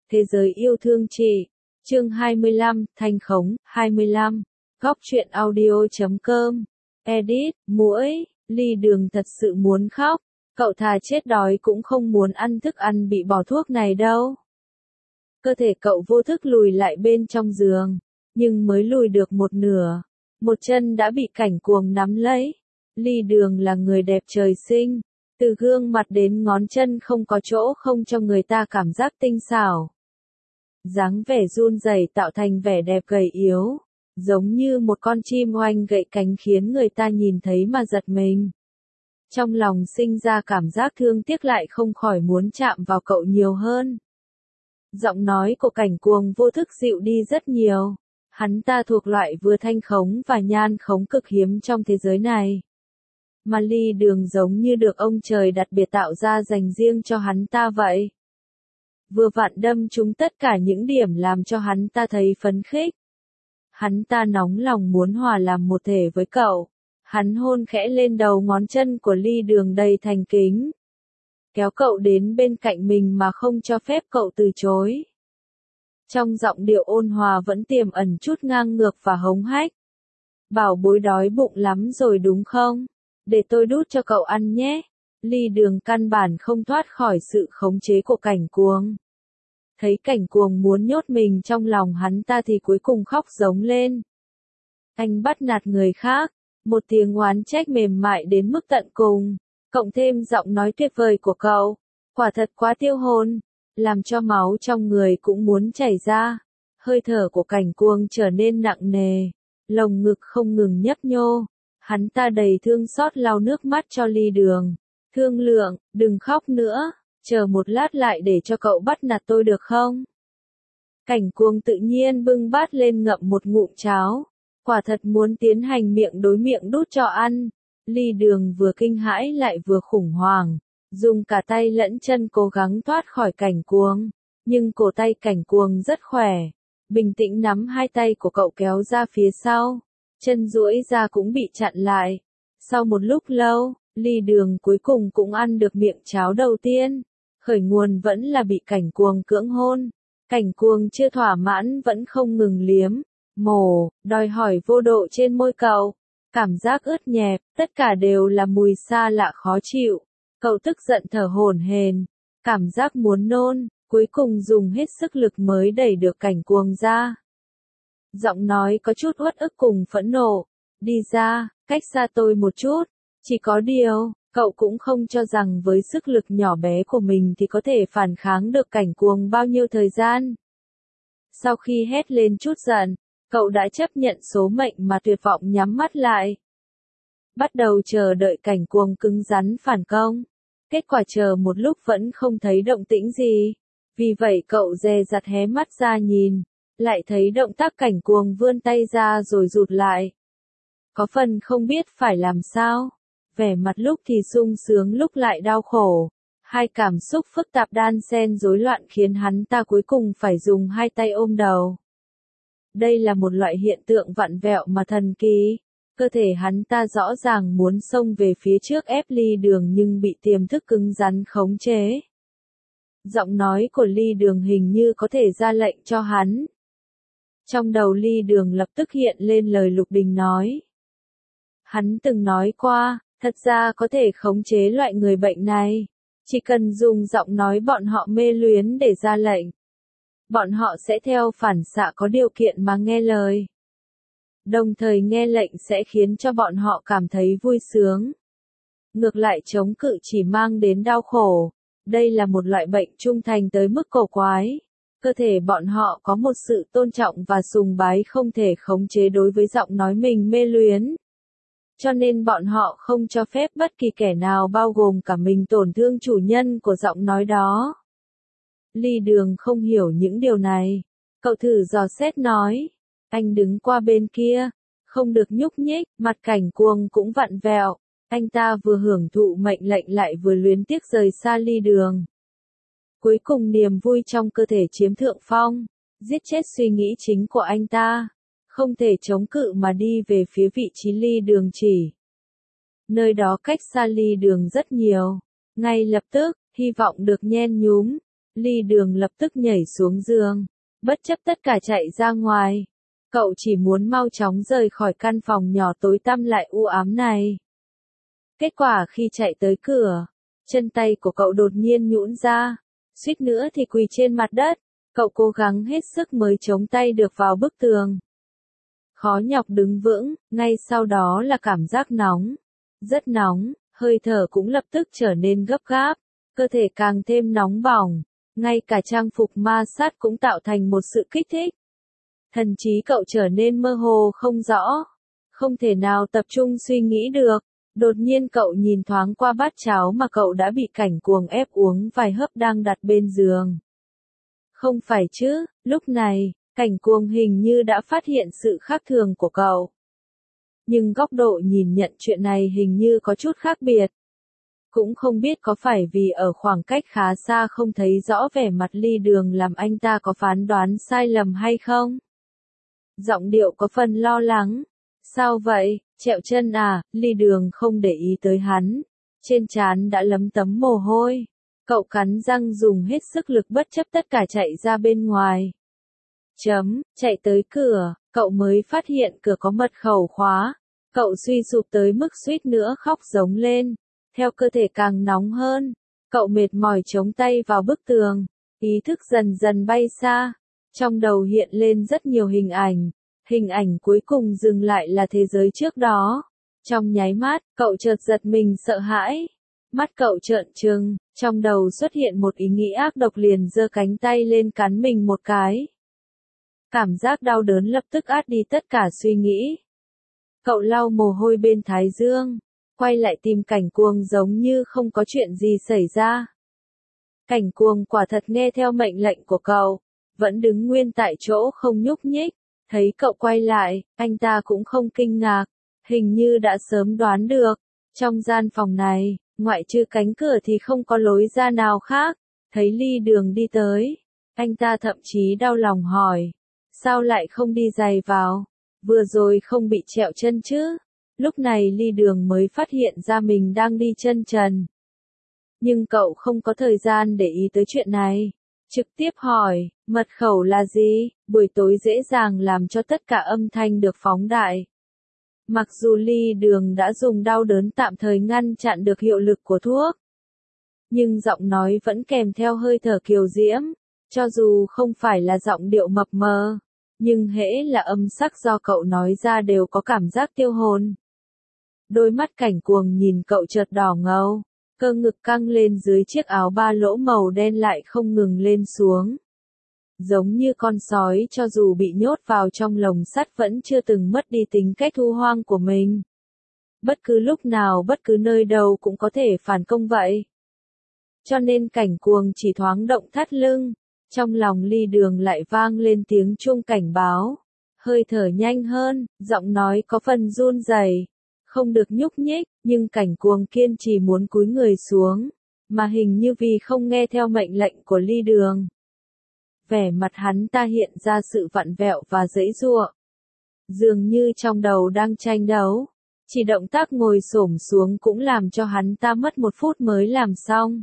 Thế giới yêu thương chị. Chương 25, Thanh khống, 25. Góc truyện audio.com. Edit, muỗi, Ly Đường thật sự muốn khóc. Cậu thà chết đói cũng không muốn ăn thức ăn bị bỏ thuốc này đâu. Cơ thể cậu vô thức lùi lại bên trong giường. Nhưng mới lùi được một nửa. Một chân đã bị cảnh cuồng nắm lấy. Ly Đường là người đẹp trời sinh. Từ gương mặt đến ngón chân không có chỗ không cho người ta cảm giác tinh xảo. Dáng vẻ run rẩy tạo thành vẻ đẹp gầy yếu, giống như một con chim oanh gậy cánh khiến người ta nhìn thấy mà giật mình. Trong lòng sinh ra cảm giác thương tiếc lại không khỏi muốn chạm vào cậu nhiều hơn. Giọng nói của cảnh cuồng vô thức dịu đi rất nhiều. Hắn ta thuộc loại vừa thanh khống và nhan khống cực hiếm trong thế giới này. Mà Ly Đường giống như được ông trời đặc biệt tạo ra dành riêng cho hắn ta vậy. Vừa vặn đâm trúng tất cả những điểm làm cho hắn ta thấy phấn khích. Hắn ta nóng lòng muốn hòa làm một thể với cậu. Hắn hôn khẽ lên đầu ngón chân của Ly Đường đầy thành kính. Kéo cậu đến bên cạnh mình mà không cho phép cậu từ chối. Trong giọng điệu ôn hòa vẫn tiềm ẩn chút ngang ngược và hống hách. Bảo bối đói bụng lắm rồi đúng không? Để tôi đút cho cậu ăn nhé. Ly Đường căn bản không thoát khỏi sự khống chế của cảnh cuồng. Thấy cảnh cuồng muốn nhốt mình trong lòng hắn ta thì cuối cùng khóc giống lên. Anh bắt nạt người khác. Một tiếng oán trách mềm mại đến mức tận cùng. Cộng thêm giọng nói tuyệt vời của cậu. Quả thật quá tiêu hồn. Làm cho máu trong người cũng muốn chảy ra. Hơi thở của cảnh cuồng trở nên nặng nề. Lồng ngực không ngừng nhấp nhô. Hắn ta đầy thương xót lau nước mắt cho Ly Đường. Thương lượng, đừng khóc nữa, chờ một lát lại để cho cậu bắt nạt tôi được không? Cảnh cuồng tự nhiên bưng bát lên ngậm một ngụm cháo. Quả thật muốn tiến hành miệng đối miệng đút cho ăn. Ly Đường vừa kinh hãi lại vừa khủng hoảng. Dùng cả tay lẫn chân cố gắng thoát khỏi cảnh cuồng. Nhưng cổ tay cảnh cuồng rất khỏe. Bình tĩnh nắm hai tay của cậu kéo ra phía sau. Chân duỗi ra cũng bị chặn lại. Sau một lúc lâu, Ly Đường cuối cùng cũng ăn được miệng cháo đầu tiên. Khởi nguồn vẫn là bị cảnh cuồng cưỡng hôn. Cảnh cuồng chưa thỏa mãn vẫn không ngừng liếm, mổ, đòi hỏi vô độ trên môi cậu. Cảm giác ướt nhẹp, tất cả đều là mùi xa lạ khó chịu. Cậu tức giận thở hổn hển, cảm giác muốn nôn, cuối cùng dùng hết sức lực mới đẩy được cảnh cuồng ra. Giọng nói có chút uất ức cùng phẫn nộ. Đi ra, cách xa tôi một chút. Chỉ có điều, cậu cũng không cho rằng với sức lực nhỏ bé của mình thì có thể phản kháng được cảnh cuồng bao nhiêu thời gian. Sau khi hét lên chút giận, cậu đã chấp nhận số mệnh mà tuyệt vọng nhắm mắt lại. Bắt đầu chờ đợi cảnh cuồng cứng rắn phản công. Kết quả chờ một lúc vẫn không thấy động tĩnh gì. Vì vậy cậu dè dặt hé mắt ra nhìn. Lại thấy động tác cảnh cuồng vươn tay ra rồi rụt lại. Có phần không biết phải làm sao. Vẻ mặt lúc thì sung sướng lúc lại đau khổ. Hai cảm xúc phức tạp đan xen rối loạn khiến hắn ta cuối cùng phải dùng hai tay ôm đầu. Đây là một loại hiện tượng vặn vẹo mà thần kỳ. Cơ thể hắn ta rõ ràng muốn xông về phía trước ép Ly Đường nhưng bị tiềm thức cứng rắn khống chế. Giọng nói của Ly Đường hình như có thể ra lệnh cho hắn. Trong đầu Ly Đường lập tức hiện lên lời Lục Đình nói. Hắn từng nói qua, thật ra có thể khống chế loại người bệnh này. Chỉ cần dùng giọng nói bọn họ mê luyến để ra lệnh. Bọn họ sẽ theo phản xạ có điều kiện mà nghe lời. Đồng thời nghe lệnh sẽ khiến cho bọn họ cảm thấy vui sướng. Ngược lại chống cự chỉ mang đến đau khổ. Đây là một loại bệnh trung thành tới mức cổ quái. Cơ thể bọn họ có một sự tôn trọng và sùng bái không thể khống chế đối với giọng nói mình mê luyến. Cho nên bọn họ không cho phép bất kỳ kẻ nào bao gồm cả mình tổn thương chủ nhân của giọng nói đó. Ly Đường không hiểu những điều này. Cậu thử dò xét nói. Anh đứng qua bên kia. Không được nhúc nhích, mặt cảnh cuồng cũng vặn vẹo. Anh ta vừa hưởng thụ mệnh lệnh lại vừa luyến tiếc rời xa Ly Đường. Cuối cùng niềm vui trong cơ thể chiếm thượng phong. Giết chết suy nghĩ chính của anh ta. Không thể chống cự mà đi về phía vị trí Ly Đường chỉ. Nơi đó cách xa Ly Đường rất nhiều. Ngay lập tức, hy vọng được nhen nhúm. Ly Đường lập tức nhảy xuống giường, bất chấp tất cả chạy ra ngoài. Cậu chỉ muốn mau chóng rời khỏi căn phòng nhỏ tối tăm lại u ám này. Kết quả khi chạy tới cửa, chân tay của cậu đột nhiên nhũn ra, suýt nữa thì quỳ trên mặt đất. Cậu cố gắng hết sức mới chống tay được vào bức tường. Khó nhọc đứng vững, ngay sau đó là cảm giác nóng. Rất nóng, hơi thở cũng lập tức trở nên gấp gáp, cơ thể càng thêm nóng bỏng. Ngay cả trang phục ma sát cũng tạo thành một sự kích thích. Thần trí cậu trở nên mơ hồ không rõ, không thể nào tập trung suy nghĩ được. Đột nhiên cậu nhìn thoáng qua bát cháo mà cậu đã bị Cảnh Cuồng ép uống vài hớp đang đặt bên giường. Không phải chứ, lúc này, Cảnh Cuồng hình như đã phát hiện sự khác thường của cậu. Nhưng góc độ nhìn nhận chuyện này hình như có chút khác biệt. Cũng không biết có phải vì ở khoảng cách khá xa không thấy rõ vẻ mặt Ly Đường làm anh ta có phán đoán sai lầm hay không? Giọng điệu có phần lo lắng. Sao vậy, trẹo chân à? Ly Đường không để ý tới hắn. Trên trán đã lấm tấm mồ hôi. Cậu cắn răng dùng hết sức lực bất chấp tất cả chạy ra bên ngoài. Chạy tới cửa, cậu mới phát hiện cửa có mật khẩu khóa. Cậu suy sụp tới mức suýt nữa khóc giống lên. Theo cơ thể càng nóng hơn, cậu mệt mỏi chống tay vào bức tường, ý thức dần dần bay xa. Trong đầu hiện lên rất nhiều hình ảnh cuối cùng dừng lại là thế giới trước đó. Trong nháy mắt, cậu chợt giật mình sợ hãi. Mắt cậu trợn trừng, trong đầu xuất hiện một ý nghĩ ác độc liền giơ cánh tay lên cắn mình một cái. Cảm giác đau đớn lập tức át đi tất cả suy nghĩ. Cậu lau mồ hôi bên thái dương, quay lại tìm Cảnh Cuồng giống như không có chuyện gì xảy ra. Cảnh Cuồng quả thật nghe theo mệnh lệnh của cậu, vẫn đứng nguyên tại chỗ không nhúc nhích. Thấy cậu quay lại, anh ta cũng không kinh ngạc, hình như đã sớm đoán được. Trong gian phòng này, ngoại trừ cánh cửa thì không có lối ra nào khác. Thấy Ly Đường đi tới, anh ta thậm chí đau lòng hỏi, sao lại không đi giày vào? Vừa rồi không bị trẹo chân chứ? Lúc này Ly Đường mới phát hiện ra mình đang đi chân trần. Nhưng cậu không có thời gian để ý tới chuyện này. Trực tiếp hỏi, mật khẩu là gì? Buổi tối dễ dàng làm cho tất cả âm thanh được phóng đại. Mặc dù Ly Đường đã dùng đau đớn tạm thời ngăn chặn được hiệu lực của thuốc, nhưng giọng nói vẫn kèm theo hơi thở kiều diễm. Cho dù không phải là giọng điệu mập mờ, nhưng hễ là âm sắc do cậu nói ra đều có cảm giác tiêu hồn. Đôi mắt Cảnh Cuồng nhìn cậu chợt đỏ ngầu, cơ ngực căng lên dưới chiếc áo ba lỗ màu đen lại không ngừng lên xuống. Giống như con sói cho dù bị nhốt vào trong lồng sắt vẫn chưa từng mất đi tính cách thu hoang của mình. Bất cứ lúc nào bất cứ nơi đâu cũng có thể phản công vậy. Cho nên Cảnh Cuồng chỉ thoáng động thắt lưng, trong lòng Ly Đường lại vang lên tiếng chuông cảnh báo. Hơi thở nhanh hơn, giọng nói có phần run rẩy, không được nhúc nhích, nhưng Cảnh Cuồng kiên trì muốn cúi người xuống, mà hình như vì không nghe theo mệnh lệnh của Ly Đường. Vẻ mặt hắn ta hiện ra sự vặn vẹo và giãy giụa. Dường như trong đầu đang tranh đấu. Chỉ động tác ngồi xổm xuống cũng làm cho hắn ta mất 1 phút mới làm xong.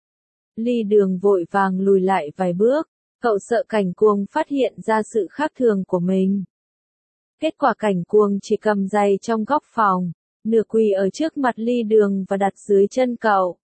Ly Đường vội vàng lùi lại vài bước, cậu sợ Cảnh Cuồng phát hiện ra sự khác thường của mình. Kết quả Cảnh Cuồng chỉ cầm giày trong góc phòng, nửa quỳ ở trước mặt Ly Đường và đặt dưới chân cậu.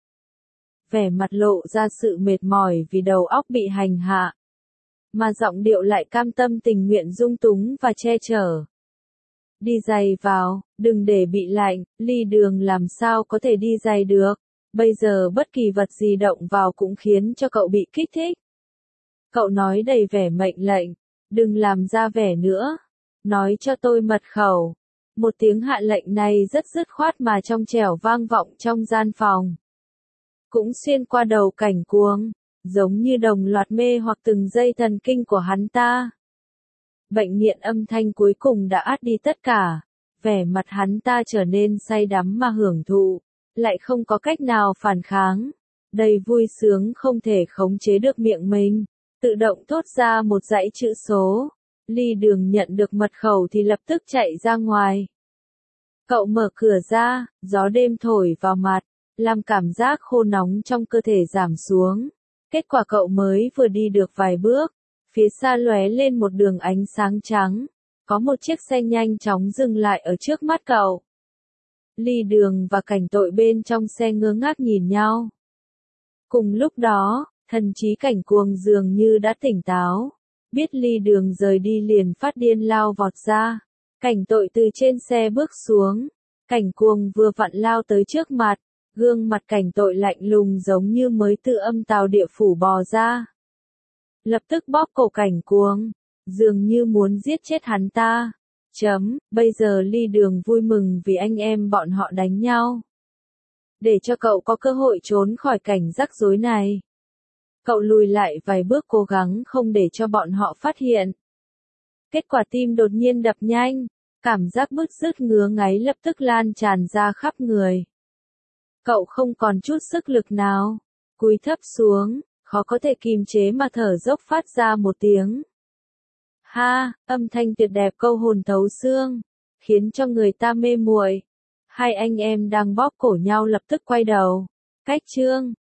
Vẻ mặt lộ ra sự mệt mỏi vì đầu óc bị hành hạ, mà giọng điệu lại cam tâm tình nguyện dung túng và che chở. Đi giày vào, đừng để bị lạnh. Ly Đường làm sao có thể đi giày được, bây giờ bất kỳ vật gì động vào cũng khiến cho cậu bị kích thích. Cậu nói đầy vẻ mệnh lệnh, đừng làm ra vẻ nữa, nói cho tôi mật khẩu. Một tiếng hạ lệnh này rất dứt khoát mà trong trẻo vang vọng trong gian phòng. Cũng xuyên qua đầu Cảnh Cuồng, giống như đồng loạt mê hoặc từng dây thần kinh của hắn ta. Bệnh nghiện âm thanh cuối cùng đã át đi tất cả, vẻ mặt hắn ta trở nên say đắm mà hưởng thụ, lại không có cách nào phản kháng. Đầy vui sướng không thể khống chế được miệng mình, tự động thốt ra một dãy chữ số. Ly Đường nhận được mật khẩu thì lập tức chạy ra ngoài. Cậu mở cửa ra, gió đêm thổi vào mặt, làm cảm giác khô nóng trong cơ thể giảm xuống. Kết quả cậu mới vừa đi được vài bước, phía xa lóe lên một đường ánh sáng trắng, có một chiếc xe nhanh chóng dừng lại ở trước mắt cậu. Ly Đường và Cảnh Tội bên trong xe ngơ ngác nhìn nhau. Cùng lúc đó, thần trí Cảnh Cuồng dường như đã tỉnh táo, biết Ly Đường rời đi liền phát điên lao vọt ra. Cảnh Tội từ trên xe bước xuống, Cảnh Cuồng vừa vặn lao tới trước mặt, gương mặt Cảnh Tội lạnh lùng giống như mới từ âm tào địa phủ bò ra. Lập tức bóp cổ Cảnh Cuồng, dường như muốn giết chết hắn ta. Bây giờ Ly Đường vui mừng vì anh em bọn họ đánh nhau. Để cho cậu có cơ hội trốn khỏi cảnh rắc rối này. Cậu lùi lại vài bước cố gắng không để cho bọn họ phát hiện. Kết quả tim đột nhiên đập nhanh, cảm giác bứt rứt ngứa ngáy lập tức lan tràn ra khắp người. Cậu không còn chút sức lực nào, cúi thấp xuống, khó có thể kìm chế mà thở dốc phát ra một tiếng. Ha, âm thanh tuyệt đẹp câu hồn thấu xương, khiến cho người ta mê muội. Hai anh em đang bóp cổ nhau lập tức quay đầu. Cách chương